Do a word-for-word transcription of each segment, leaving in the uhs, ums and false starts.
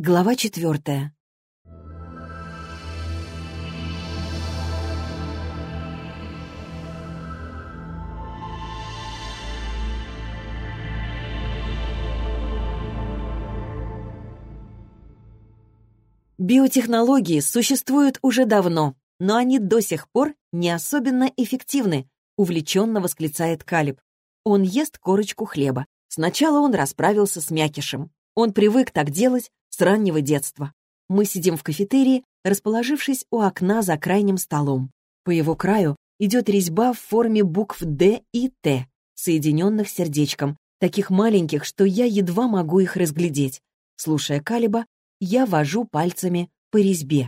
Глава четвертая. Биотехнологии существуют уже давно, но они до сих пор не особенно эффективны, увлеченно восклицает Калиб. Он ест корочку хлеба. Сначала он расправился с мякишем. Он привык так делать с раннего детства. Мы сидим в кафетерии, расположившись у окна за крайним столом. По его краю идет резьба в форме букв «Д» и «Т», соединенных сердечком, таких маленьких, что я едва могу их разглядеть. Слушая Калиба, я вожу пальцами по резьбе.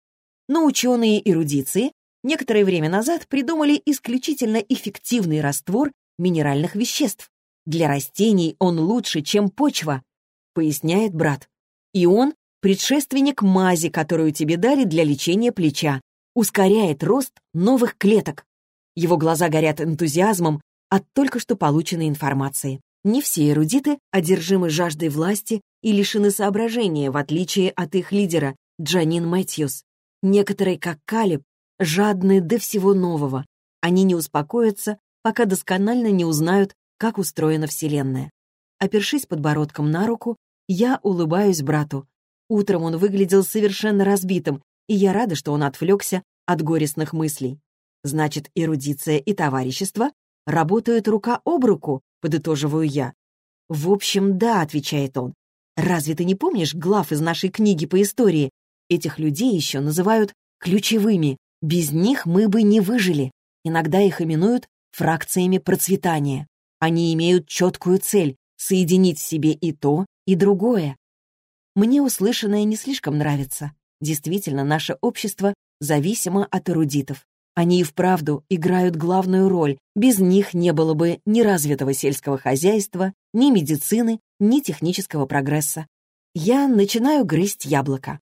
Но ученые эрудиции некоторое время назад придумали исключительно эффективный раствор минеральных веществ. Для растений он лучше, чем почва, поясняет брат. И он предшественник мази, которую тебе дали для лечения плеча, ускоряет рост новых клеток. Его глаза горят энтузиазмом от только что полученной информации. Не все эрудиты одержимы жаждой власти и лишены соображения, в отличие от их лидера, Джанин Мэтьюс. Некоторые, как Калиб, жадны до всего нового. Они не успокоятся, пока досконально не узнают, как устроена Вселенная. Опершись подбородком на руку, я улыбаюсь брату. Утром он выглядел совершенно разбитым, и я рада, что он отвлекся от горестных мыслей. Значит, эрудиция и товарищество работают рука об руку, подытоживаю я. В общем, да, отвечает он. Разве ты не помнишь глав из нашей книги по истории? Этих людей еще называют ключевыми. Без них мы бы не выжили. Иногда их именуют фракциями процветания. Они имеют четкую цель — соединить в себе и то, и другое. Мне услышанное не слишком нравится. Действительно, наше общество зависимо от эрудитов. Они и вправду играют главную роль. Без них не было бы ни развитого сельского хозяйства, ни медицины, ни технического прогресса. Я начинаю грызть яблоко.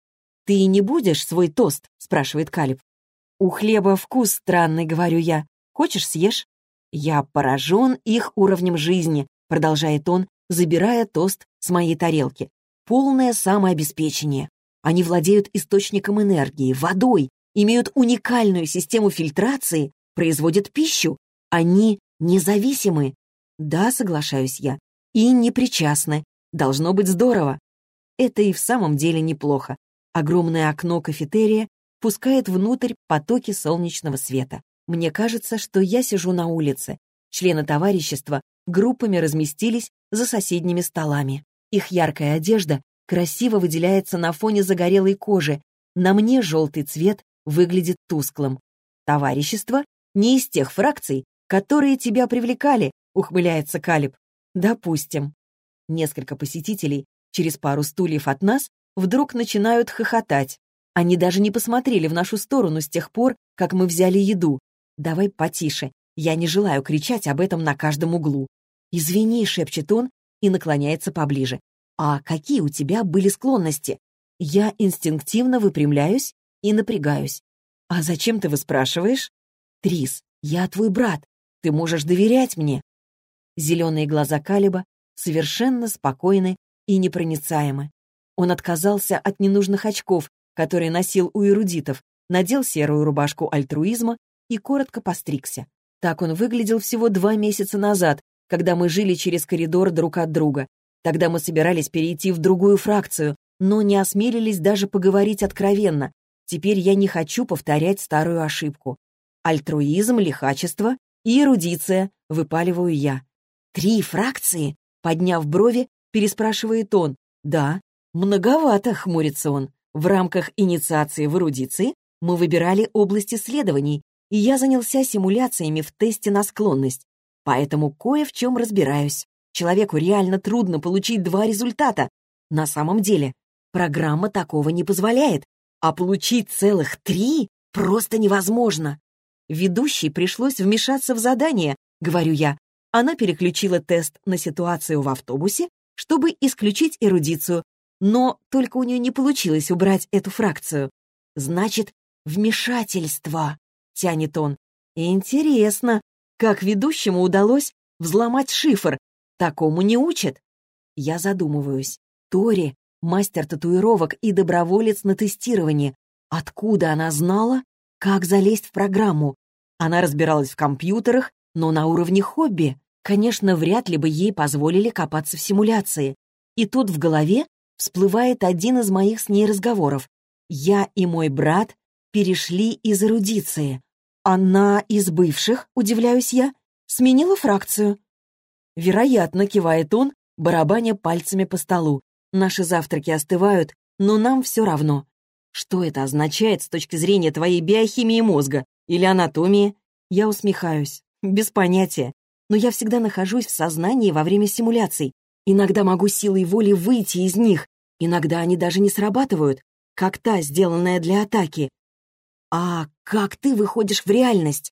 «Ты не будешь свой тост?» — спрашивает Калиб. «У хлеба вкус странный», — говорю я. «Хочешь, съешь?» «Я поражен их уровнем жизни», — продолжает он, забирая тост с моей тарелки. «Полное самообеспечение. Они владеют источником энергии, водой, имеют уникальную систему фильтрации, производят пищу. Они независимы». «Да, соглашаюсь я. И непричастны. Должно быть здорово». Это и в самом деле неплохо. Огромное окно кафетерия пускает внутрь потоки солнечного света. Мне кажется, что я сижу на улице. Члены товарищества группами разместились за соседними столами. Их яркая одежда красиво выделяется на фоне загорелой кожи. На мне желтый цвет выглядит тусклым. «Товарищество не из тех фракций, которые тебя привлекали», — ухмыляется Калиб. «Допустим». Несколько посетителей через пару стульев от нас вдруг начинают хохотать. Они даже не посмотрели в нашу сторону с тех пор, как мы взяли еду. «Давай потише. Я не желаю кричать об этом на каждом углу». «Извини», — шепчет он и наклоняется поближе. «А какие у тебя были склонности?» Я инстинктивно выпрямляюсь и напрягаюсь. «А зачем ты выспрашиваешь?» «Трис, я твой брат. Ты можешь доверять мне». Зеленые глаза Калиба совершенно спокойны и непроницаемы. Он отказался от ненужных очков, которые носил у эрудитов, надел серую рубашку альтруизма и коротко постригся. Так он выглядел всего два месяца назад, когда мы жили через коридор друг от друга. Тогда мы собирались перейти в другую фракцию, но не осмелились даже поговорить откровенно. Теперь я не хочу повторять старую ошибку. Альтруизм, лихачество и эрудиция, выпаливаю я. «Три фракции?» — подняв брови, переспрашивает он. «Да». «Многовато», — хмурится он. «В рамках инициации в эрудиции мы выбирали область исследований, и я занялся симуляциями в тесте на склонность. Поэтому кое в чем разбираюсь. Человеку реально трудно получить два результата. На самом деле, программа такого не позволяет, а получить целых три просто невозможно. Ведущей пришлось вмешаться в задание, говорю я. Она переключила тест на ситуацию в автобусе, чтобы исключить эрудицию, но только у нее не получилось убрать эту фракцию. «Значит, вмешательство», — тянет он. «Интересно, как ведущему удалось взломать шифр? Такому не учат». Я задумываюсь. Тори мастер татуировок и доброволец на тестировании. Откуда она знала, как залезть в программу? Она разбиралась в компьютерах, но на уровне хобби. Конечно, вряд ли бы ей позволили копаться в симуляции. И тут в голове всплывает один из моих с ней разговоров. Я и мой брат перешли из эрудиции. Она из бывших, удивляюсь я, сменила фракцию. Вероятно, кивает он, барабаня пальцами по столу. Наши завтраки остывают, но нам все равно. Что это означает с точки зрения твоей биохимии мозга или анатомии? Я усмехаюсь. Без понятия. Но я всегда нахожусь в сознании во время симуляций. Иногда могу силой воли выйти из них. Иногда они даже не срабатывают, как та, сделанная для атаки. А как ты выходишь в реальность?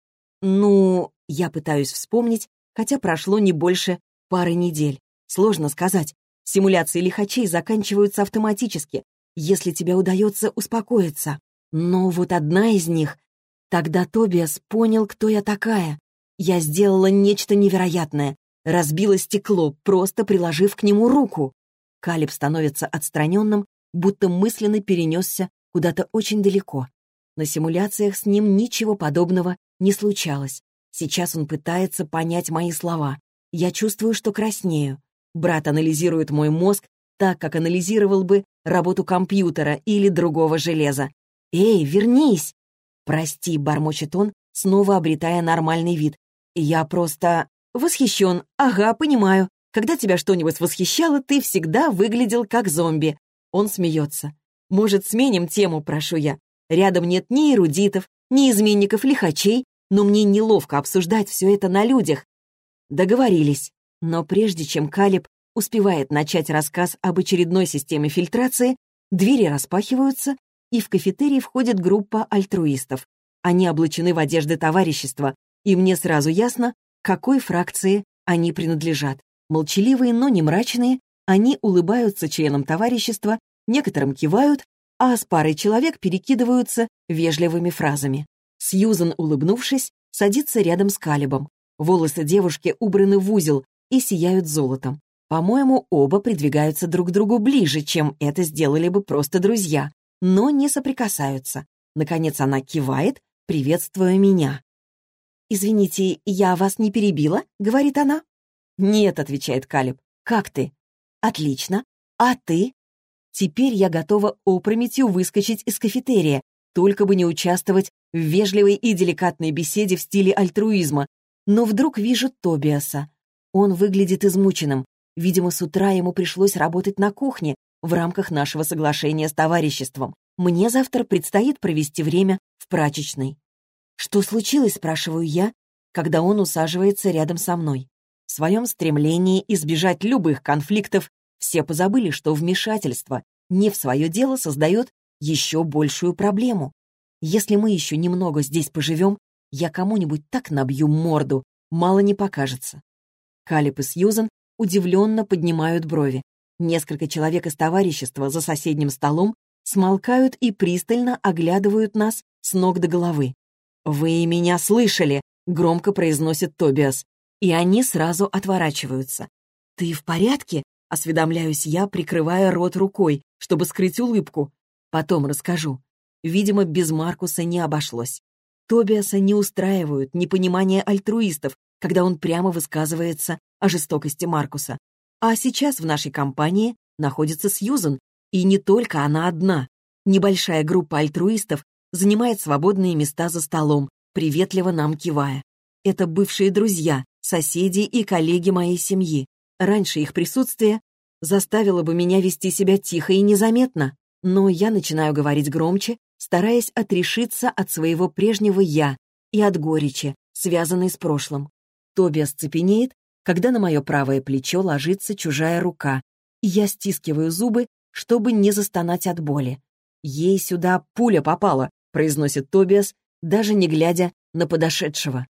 Ну, я пытаюсь вспомнить, хотя прошло не больше пары недель. Сложно сказать. Симуляции лихачей заканчиваются автоматически, если тебе удается успокоиться. Но вот одна из них... Тогда Тобиас понял, кто я такая. Я сделала нечто невероятное. Разбила стекло, просто приложив к нему руку. Калиб становится отстраненным, будто мысленно перенесся куда-то очень далеко. На симуляциях с ним ничего подобного не случалось. Сейчас он пытается понять мои слова. Я чувствую, что краснею. Брат анализирует мой мозг так, как анализировал бы работу компьютера или другого железа. «Эй, вернись!» «Прости», — бормочет он, снова обретая нормальный вид. «Я просто восхищен. Ага, понимаю. Когда тебя что-нибудь восхищало, ты всегда выглядел как зомби». Он смеется. «Может, сменим тему?» — прошу я. Рядом нет ни эрудитов, ни изменников лихачей, но мне неловко обсуждать все это на людях. Договорились. Но прежде чем Калиб успевает начать рассказ об очередной системе фильтрации, двери распахиваются, и в кафетерий входит группа альтруистов. Они облачены в одежды товарищества, и мне сразу ясно, к какой фракции они принадлежат. Молчаливые, но не мрачные, они улыбаются членам товарищества, некоторым кивают, а с парой человек перекидываются вежливыми фразами. Сьюзан, улыбнувшись, садится рядом с Калибом. Волосы девушки убраны в узел и сияют золотом. По-моему, оба придвигаются друг к другу ближе, чем это сделали бы просто друзья, но не соприкасаются. Наконец она кивает, приветствуя меня. «Извините, я вас не перебила?» — говорит она. «Нет», — отвечает Калиб. «Как ты?» «Отлично. А ты?» Теперь я готова опрометью выскочить из кафетерия, только бы не участвовать в вежливой и деликатной беседе в стиле альтруизма. Но вдруг вижу Тобиаса. Он выглядит измученным. Видимо, с утра ему пришлось работать на кухне в рамках нашего соглашения с товариществом. Мне завтра предстоит провести время в прачечной. «Что случилось?» — спрашиваю я, когда он усаживается рядом со мной. В своем стремлении избежать любых конфликтов все позабыли, что вмешательство не в свое дело создает еще большую проблему. Если мы еще немного здесь поживем, я кому-нибудь так набью морду, мало не покажется. Калиб и Сьюзан удивленно поднимают брови. Несколько человек из товарищества за соседним столом смолкают и пристально оглядывают нас с ног до головы. «Вы меня слышали!» — громко произносит Тобиас. И они сразу отворачиваются. «Ты в порядке?» — осведомляюсь я, прикрывая рот рукой, чтобы скрыть улыбку. Потом расскажу. Видимо, без Маркуса не обошлось. Тобиаса не устраивают непонимание альтруистов, когда он прямо высказывается о жестокости Маркуса. А сейчас в нашей компании находится Сьюзан, и не только она одна. Небольшая группа альтруистов занимает свободные места за столом, приветливо нам кивая. Это бывшие друзья, соседи и коллеги моей семьи. Раньше их присутствие заставило бы меня вести себя тихо и незаметно, но я начинаю говорить громче, стараясь отрешиться от своего прежнего «я» и от горечи, связанной с прошлым. Тобиас цепенеет, когда на мое правое плечо ложится чужая рука, и я стискиваю зубы, чтобы не застонать от боли. «Ей сюда пуля попала», — произносит Тобиас, даже не глядя на подошедшего.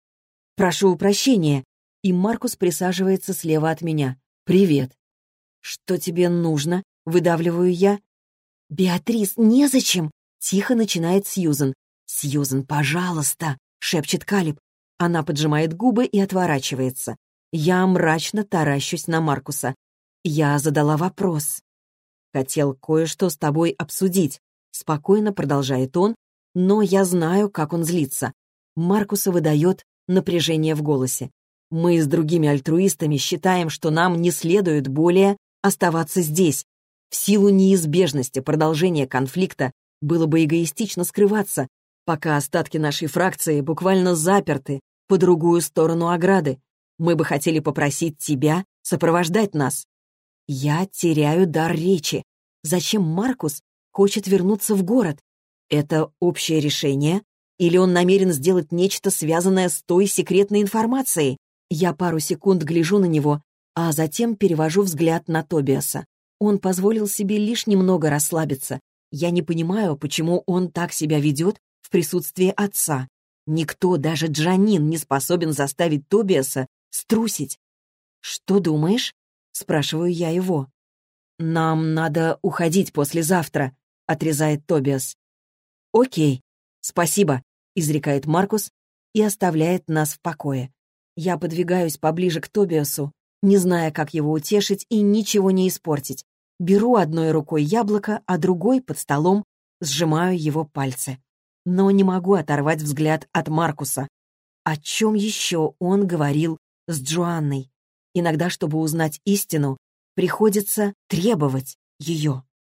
«Прошу прощения», и Маркус присаживается слева от меня. «Привет». «Что тебе нужно?» — выдавливаю я. «Беатрис, незачем!» — тихо начинает Сьюзан. «Сьюзан, пожалуйста!» — шепчет Калиб. Она поджимает губы и отворачивается. Я мрачно таращусь на Маркуса. Я задала вопрос. хотел кое-что с тобой обсудить», — спокойно продолжает он, но я знаю, как он злится. Маркуса выдает напряжение в голосе. «Мы с другими альтруистами считаем, что нам не следует более оставаться здесь. В силу неизбежности продолжения конфликта было бы эгоистично скрываться, пока остатки нашей фракции буквально заперты по другую сторону ограды. Мы бы хотели попросить тебя сопровождать нас». Я теряю дар речи. Зачем Маркус хочет вернуться в город? Это общее решение? Или он намерен сделать нечто, связанное с той секретной информацией? Я пару секунд гляжу на него, а затем перевожу взгляд на Тобиаса. Он позволил себе лишь немного расслабиться. Я не понимаю, почему он так себя ведет в присутствии отца. Никто, даже Джанин, не способен заставить Тобиаса струсить. «Что думаешь?» — спрашиваю я его. «Нам надо уходить послезавтра», — отрезает Тобиас. «Окей, спасибо», — изрекает Маркус и оставляет нас в покое. Я подвигаюсь поближе к Тобиасу, не зная, как его утешить и ничего не испортить. Беру одной рукой яблоко, а другой под столом сжимаю его пальцы. Но не могу оторвать взгляд от Маркуса. О чем еще он говорил с Джоанной? Иногда, чтобы узнать истину, приходится требовать ее.